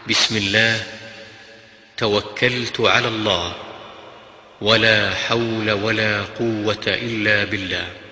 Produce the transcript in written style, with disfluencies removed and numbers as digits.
بسم الله توكلت على الله ولا حول ولا قوة إلا بالله.